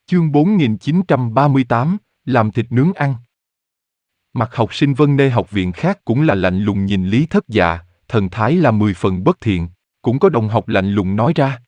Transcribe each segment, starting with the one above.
Chương 4938, làm thịt nướng ăn. Mặt học sinh Vân Nê học viện khác cũng là lạnh lùng nhìn Lý Thất Dạ, thần thái là 10 phần bất thiện, cũng có đồng học lạnh lùng nói ra.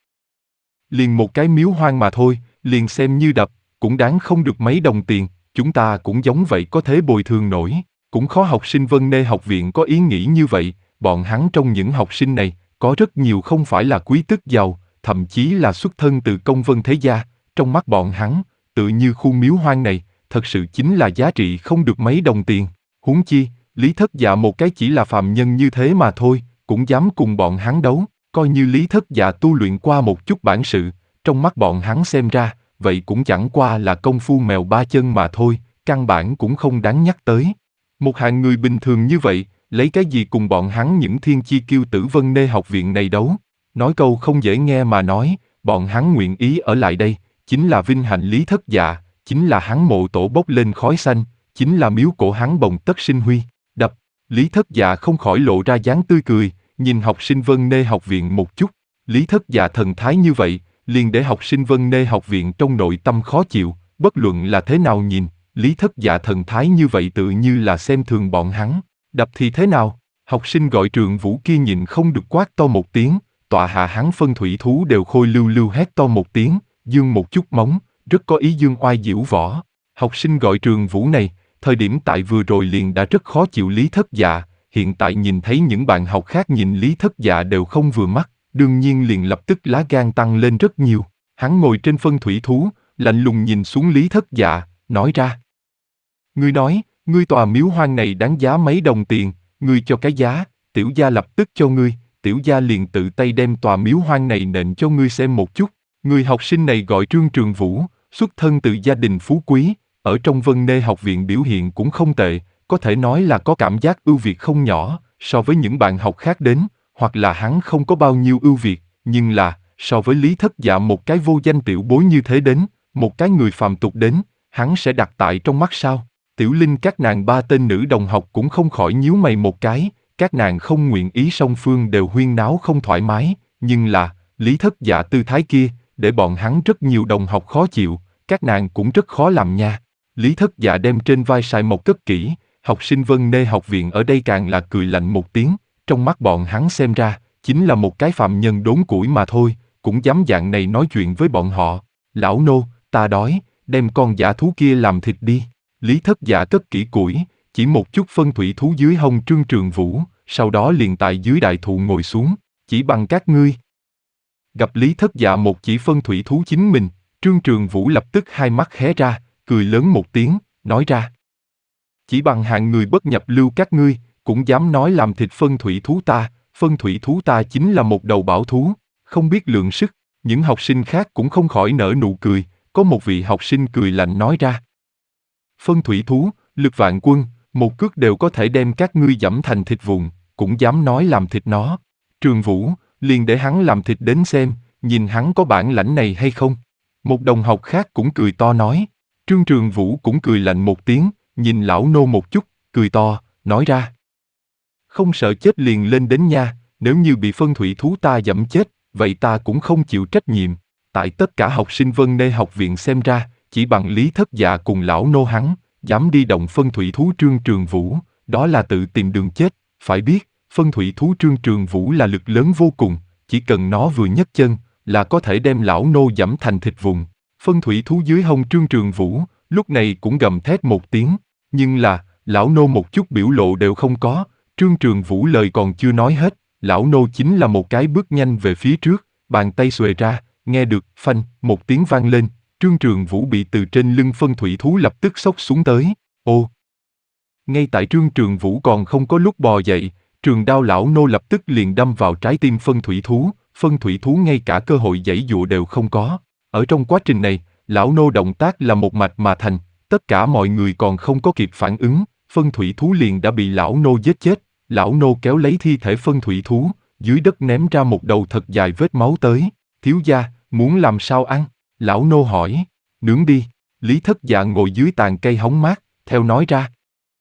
Liền một cái miếu hoang mà thôi, liền xem như đập, cũng đáng không được mấy đồng tiền, chúng ta cũng giống vậy có thể bồi thường nổi, cũng khó học sinh Vân Nê học viện có ý nghĩ như vậy, bọn hắn trong những học sinh này, có rất nhiều không phải là quý tước giàu, thậm chí là xuất thân từ công vân thế gia, trong mắt bọn hắn, tự như khu miếu hoang này, thật sự chính là giá trị không được mấy đồng tiền. Huống chi, Lý Thất Dạ một cái chỉ là phàm nhân như thế mà thôi, cũng dám cùng bọn hắn đấu, coi như Lý Thất Dạ tu luyện qua một chút bản sự, trong mắt bọn hắn xem ra, vậy cũng chẳng qua là công phu mèo ba chân mà thôi, căn bản cũng không đáng nhắc tới. Một hạng người bình thường như vậy, lấy cái gì cùng bọn hắn những thiên chi kiêu tử Vân Nê học viện này đấu? Nói câu không dễ nghe mà nói, bọn hắn nguyện ý ở lại đây, chính là vinh hạnh Lý Thất Dạ, chính là hắn mộ tổ bốc lên khói xanh, chính là miếu cổ hắn bồng tất sinh huy. Đập, Lý Thất Dạ không khỏi lộ ra dáng tươi cười, nhìn học sinh Vân Nê học viện một chút. Lý Thất Dạ thần thái như vậy, liền để học sinh Vân Nê học viện trong nội tâm khó chịu, bất luận là thế nào nhìn, Lý Thất Dạ thần thái như vậy tự như là xem thường bọn hắn. Đập thì thế nào? Học sinh gọi Trường Vũ kia nhịn không được quát to một tiếng, tọa hạ hắn phân thủy thú đều khôi lưu lưu hét to một tiếng, dương một chút móng, rất có ý dương oai diễu võ. Học sinh gọi Trường Vũ này, thời điểm tại vừa rồi liền đã rất khó chịu Lý Thất Dạ, hiện tại nhìn thấy những bạn học khác nhìn Lý Thất Dạ đều không vừa mắt, đương nhiên liền lập tức lá gan tăng lên rất nhiều. Hắn ngồi trên phân thủy thú, lạnh lùng nhìn xuống Lý Thất Dạ, nói ra. Ngươi nói, ngươi tòa miếu hoang này đáng giá mấy đồng tiền, ngươi cho cái giá, tiểu gia lập tức cho ngươi, tiểu gia liền tự tay đem tòa miếu hoang này nện cho ngươi xem một chút. Người học sinh này gọi Trương Trường Vũ, xuất thân từ gia đình phú quý, ở trong Vân Nê học viện biểu hiện cũng không tệ, có thể nói là có cảm giác ưu việt không nhỏ, so với những bạn học khác đến, hoặc là hắn không có bao nhiêu ưu việt, nhưng là, so với Lý Thất Dạ một cái vô danh tiểu bối như thế đến, một cái người phàm tục đến, hắn sẽ đặt tại trong mắt sao? Tiểu Linh các nàng ba tên nữ đồng học cũng không khỏi nhíu mày một cái, các nàng không nguyện ý song phương đều huyên náo không thoải mái, nhưng là, Lý Thất Dạ tư thái kia, để bọn hắn rất nhiều đồng học khó chịu, các nàng cũng rất khó làm nha. Lý Thất Dạ đem trên vai sài mộc cất kỹ, học sinh Vân Nê học viện ở đây càng là cười lạnh một tiếng, trong mắt bọn hắn xem ra, chính là một cái phạm nhân đốn củi mà thôi, cũng dám dạng này nói chuyện với bọn họ. Lão nô, ta đói, đem con dã thú kia làm thịt đi. Lý Thất Dạ cất kỹ củi, chỉ một chút phân thủy thú dưới hông Trương Trường Vũ, sau đó liền tại dưới đại thụ ngồi xuống, chỉ bằng các ngươi. Gặp Lý Thất Dạ một chỉ phân thủy thú chính mình, Trương Trường Vũ lập tức hai mắt hé ra, cười lớn một tiếng, nói ra. Chỉ bằng hạng người bất nhập lưu các ngươi, cũng dám nói làm thịt phân thủy thú ta chính là một đầu bảo thú, không biết lượng sức. Những học sinh khác cũng không khỏi nở nụ cười, có một vị học sinh cười lạnh nói ra. Phân thủy thú, lực vạn quân, một cước đều có thể đem các ngươi giẫm thành thịt vụn, cũng dám nói làm thịt nó. Trường Vũ, liền để hắn làm thịt đến xem, nhìn hắn có bản lãnh này hay không. Một đồng học khác cũng cười to nói. Trương Trường Vũ cũng cười lạnh một tiếng, nhìn lão nô một chút, cười to, nói ra. Không sợ chết liền lên đến nha, nếu như bị phân thủy thú ta giẫm chết, vậy ta cũng không chịu trách nhiệm. Tại tất cả học sinh Vân Nê học viện xem ra, chỉ bằng Lý Thất Dạ cùng lão nô hắn, dám đi động phân thủy thú Trương Trường Vũ, đó là tự tìm đường chết. Phải biết, phân thủy thú Trương Trường Vũ là lực lớn vô cùng, chỉ cần nó vừa nhấc chân, là có thể đem lão nô giẫm thành thịt vụn. Phân thủy thú dưới hông Trương Trường Vũ, lúc này cũng gầm thét một tiếng, nhưng là, lão nô một chút biểu lộ đều không có. Trương Trường Vũ lời còn chưa nói hết, lão nô chính là một cái bước nhanh về phía trước, bàn tay xuề ra, nghe được, phanh, một tiếng vang lên, Trương Trường Vũ bị từ trên lưng phân thủy thú lập tức xốc xuống tới. Ô! Ngay tại Trương Trường Vũ còn không có lúc bò dậy, trường đao lão nô lập tức liền đâm vào trái tim phân thủy thú ngay cả cơ hội giãy giụa đều không có. Ở trong quá trình này, lão nô động tác là một mạch mà thành, tất cả mọi người còn không có kịp phản ứng, phân thủy thú liền đã bị lão nô giết chết. Lão nô kéo lấy thi thể phân thủy thú, dưới đất ném ra một đầu thật dài vết máu tới. Thiếu gia, muốn làm sao ăn? Lão nô hỏi. Nướng đi. Lý Thất Dạ ngồi dưới tàn cây hóng mát, theo nói ra.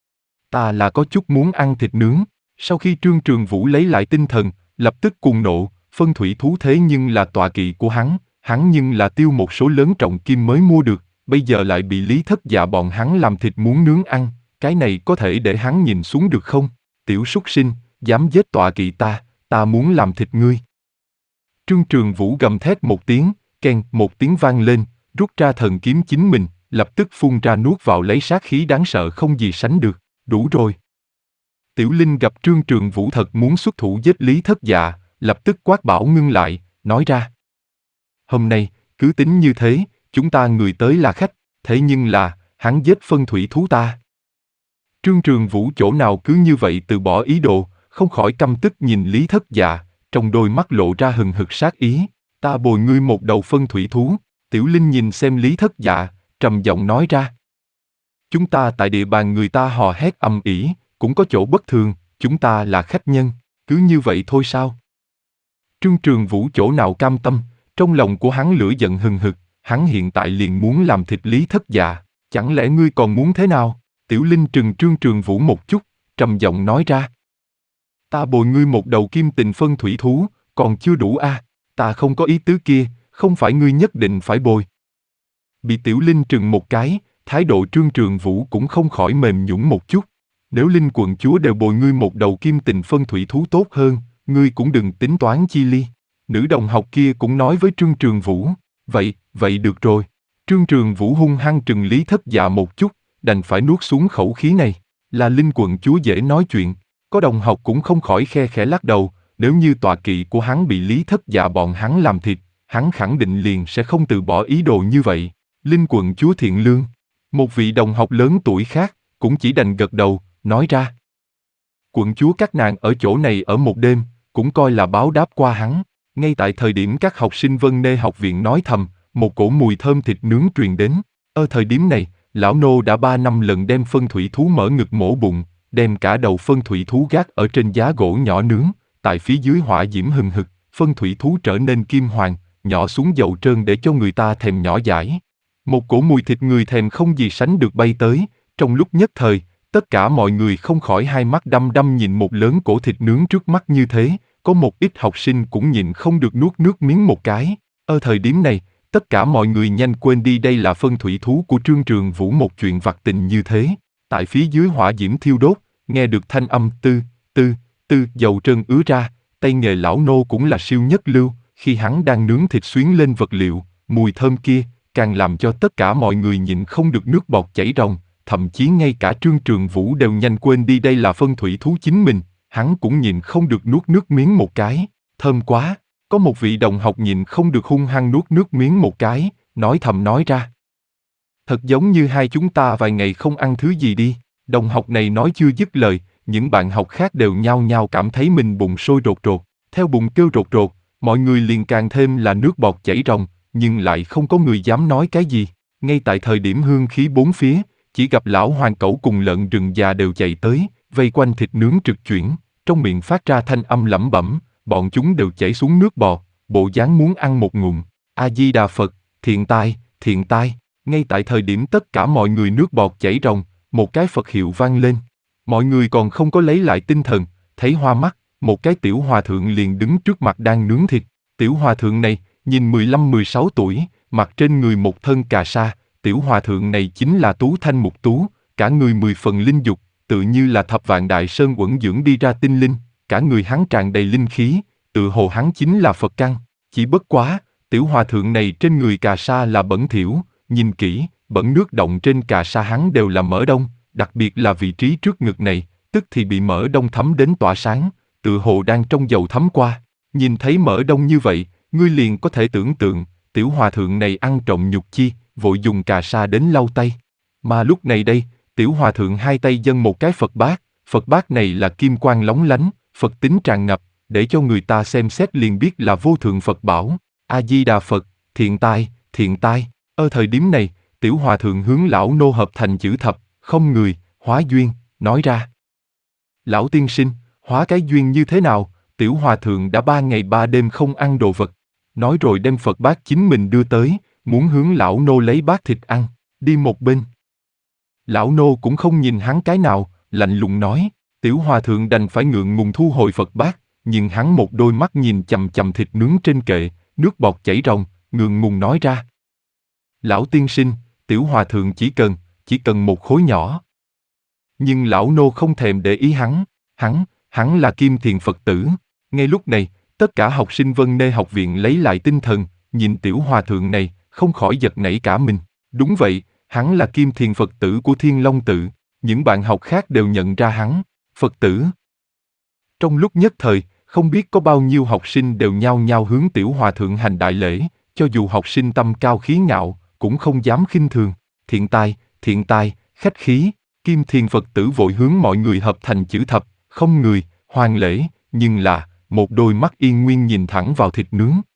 Ta là có chút muốn ăn thịt nướng. Sau khi Trương Trường Vũ lấy lại tinh thần, lập tức cuồng nộ, phân thủy thú thế nhưng là tọa kỵ của hắn nhưng là tiêu một số lớn trọng kim mới mua được, bây giờ lại bị Lý Thất Dạ bọn hắn làm thịt muốn nướng ăn, cái này có thể để hắn nhìn xuống được không? Tiểu súc sinh, dám giết tọa kỵ ta muốn làm thịt ngươi. Trương Trường Vũ gầm thét một tiếng, keng một tiếng vang lên, rút ra thần kiếm chính mình, lập tức phun ra nuốt vào lấy sát khí đáng sợ không gì sánh được. Đủ rồi. Tiểu Linh gặp Trương Trường Vũ thật muốn xuất thủ giết Lý Thất Dạ, lập tức quát bảo ngưng lại, nói ra. Hôm nay, cứ tính như thế, chúng ta người tới là khách, thế nhưng là, hắn giết phân thủy thú ta. Trương Trường Vũ chỗ nào cứ như vậy từ bỏ ý đồ, không khỏi căm tức nhìn Lý Thất Dạ, trong đôi mắt lộ ra hừng hực sát ý. Ta bồi ngươi một đầu phân thủy thú. Tiểu Linh nhìn xem Lý Thất Dạ, trầm giọng nói ra. Chúng ta tại địa bàn người ta hò hét ầm ĩ, cũng có chỗ bất thường, chúng ta là khách nhân, cứ như vậy thôi sao? Trương Trường Vũ chỗ nào cam tâm, trong lòng của hắn lửa giận hừng hực, hắn hiện tại liền muốn làm thịt Lý Thất Dạ, chẳng lẽ ngươi còn muốn thế nào? Tiểu Linh trừng Trương Trường Vũ một chút, trầm giọng nói ra. Ta bồi ngươi một đầu kim tình phân thủy thú, còn chưa đủ à, ta không có ý tứ kia, không phải ngươi nhất định phải bồi. Bị Tiểu Linh trừng một cái, thái độ Trương Trường Vũ cũng không khỏi mềm nhũn một chút. Nếu Linh quận chúa đều bồi ngươi một đầu kim tình phân thủy thú tốt hơn, ngươi cũng đừng tính toán chi ly. Nữ đồng học kia cũng nói với Trương Trường Vũ, vậy được rồi. Trương Trường Vũ hung hăng trừng Lý Thất Dạ một chút, đành phải nuốt xuống khẩu khí này. Là Linh quận chúa dễ nói chuyện, có đồng học cũng không khỏi khe khẽ lắc đầu, nếu như tọa kỵ của hắn bị Lý Thất Dạ bọn hắn làm thịt, hắn khẳng định liền sẽ không từ bỏ ý đồ như vậy. Linh quận chúa thiện lương. Một vị đồng học lớn tuổi khác, cũng chỉ đành gật đầu, nói ra. Quận chúa các nàng ở chỗ này ở một đêm, cũng coi là báo đáp qua hắn. Ngay tại thời điểm các học sinh Vân Nê học viện nói thầm, một cổ mùi thơm thịt nướng truyền đến. Ở thời điểm này, lão nô đã 3 năm lần đem phân thủy thú mở ngực mổ bụng, đem cả đầu phân thủy thú gác ở trên giá gỗ nhỏ nướng, tại phía dưới hỏa diễm hừng hực, phân thủy thú trở nên kim hoàng, nhỏ xuống dầu trơn để cho người ta thèm nhỏ dãi. Một cổ mùi thịt người thèm không gì sánh được bay tới, trong lúc nhất thời, tất cả mọi người không khỏi hai mắt đăm đăm nhìn một lớn cổ thịt nướng trước mắt như thế, có một ít học sinh cũng nhịn không được nuốt nước miếng một cái. Ở thời điểm này, tất cả mọi người nhanh quên đi đây là phân thủy thú của Trương Trường Vũ một chuyện vặt tình như thế. Tại phía dưới hỏa diễm thiêu đốt, nghe được thanh âm tư, dầu trơn ứa ra, tay nghề lão nô cũng là siêu nhất lưu, khi hắn đang nướng thịt xuyến lên vật liệu, mùi thơm kia, càng làm cho tất cả mọi người nhịn không được nước bọt chảy ròng, thậm chí ngay cả Trương Trường Vũ đều nhanh quên đi đây là phân thủy thú chính mình, hắn cũng nhịn không được nuốt nước miếng một cái, thơm quá. Có một vị đồng học nhịn không được hung hăng nuốt nước miếng một cái, nói thầm nói ra. Thật giống như hai chúng ta vài ngày không ăn thứ gì đi. Đồng học này nói chưa dứt lời, những bạn học khác đều nhao nhao cảm thấy mình bụng sôi rột rột. Theo bụng kêu rột rột, mọi người liền càng thêm là nước bọt chảy ròng, nhưng lại không có người dám nói cái gì. Ngay tại thời điểm hương khí bốn phía, chỉ gặp lão hoàng cẩu cùng lợn rừng già đều chạy tới, vây quanh thịt nướng trực chuyển, trong miệng phát ra thanh âm lẩm bẩm. Bọn chúng đều chảy xuống nước bọt, bộ dáng muốn ăn một ngụm. A-di-đà Phật, thiện tai. Ngay tại thời điểm tất cả mọi người nước bọt chảy ròng, một cái Phật hiệu vang lên. Mọi người còn không có lấy lại tinh thần, thấy hoa mắt, một cái tiểu hòa thượng liền đứng trước mặt đang nướng thịt. Tiểu hòa thượng này, nhìn 15-16 tuổi, mặc trên người một thân cà sa. Tiểu hòa thượng này chính là Tú Thanh Mục Tú, cả người 10 phần linh dục, tự như là thập vạn đại sơn uẩn dưỡng đi ra tinh linh. Cả người hắn tràn đầy linh khí, tự hồ hắn chính là Phật căn. Chỉ bất quá, tiểu hòa thượng này trên người cà sa là bẩn thỉu, nhìn kỹ, bẩn nước động trên cà sa hắn đều là mỡ đông, đặc biệt là vị trí trước ngực này, tức thì bị mỡ đông thấm đến tỏa sáng, tự hồ đang trong dầu thấm qua. Nhìn thấy mỡ đông như vậy, ngươi liền có thể tưởng tượng, tiểu hòa thượng này ăn trộm nhục chi, vội dùng cà sa đến lau tay. Mà lúc này đây, tiểu hòa thượng hai tay dâng một cái Phật bát này là kim quang lóng lánh, Phật tính tràn ngập, để cho người ta xem xét liền biết là vô thượng Phật bảo. A-di-đà Phật, thiện tai. Ở thời điểm này, tiểu hòa thượng hướng lão nô hợp thành chữ thập, không người, hóa duyên, nói ra. Lão tiên sinh, hóa cái duyên như thế nào? Tiểu hòa thượng đã 3 ngày 3 đêm không ăn đồ vật. Nói rồi đem Phật bát chính mình đưa tới, muốn hướng lão nô lấy bát thịt ăn, đi một bên. Lão nô cũng không nhìn hắn cái nào, lạnh lùng nói. Tiểu hòa thượng đành phải ngượng ngùng thu hồi Phật bát, nhưng hắn một đôi mắt nhìn chằm chằm thịt nướng trên kệ, nước bọt chảy ròng, ngượng ngùng nói ra. Lão tiên sinh, tiểu hòa thượng chỉ cần một khối nhỏ. Nhưng lão nô không thèm để ý hắn là Kim Thiền Phật tử. Ngay lúc này, tất cả học sinh Vân Nê học viện lấy lại tinh thần, nhìn tiểu hòa thượng này, không khỏi giật nảy cả mình. Đúng vậy, hắn là Kim Thiền Phật tử của Thiên Long Tự. Những bạn học khác đều nhận ra hắn, Phật tử. Trong lúc nhất thời, không biết có bao nhiêu học sinh đều nhao nhao hướng tiểu hòa thượng hành đại lễ, cho dù học sinh tâm cao khí ngạo, cũng không dám khinh thường. Thiện tai, khách khí. Kim Thiền Phật tử vội hướng mọi người hợp thành chữ thập, không người, hoàn lễ, nhưng là, một đôi mắt yên nguyên nhìn thẳng vào thịt nướng.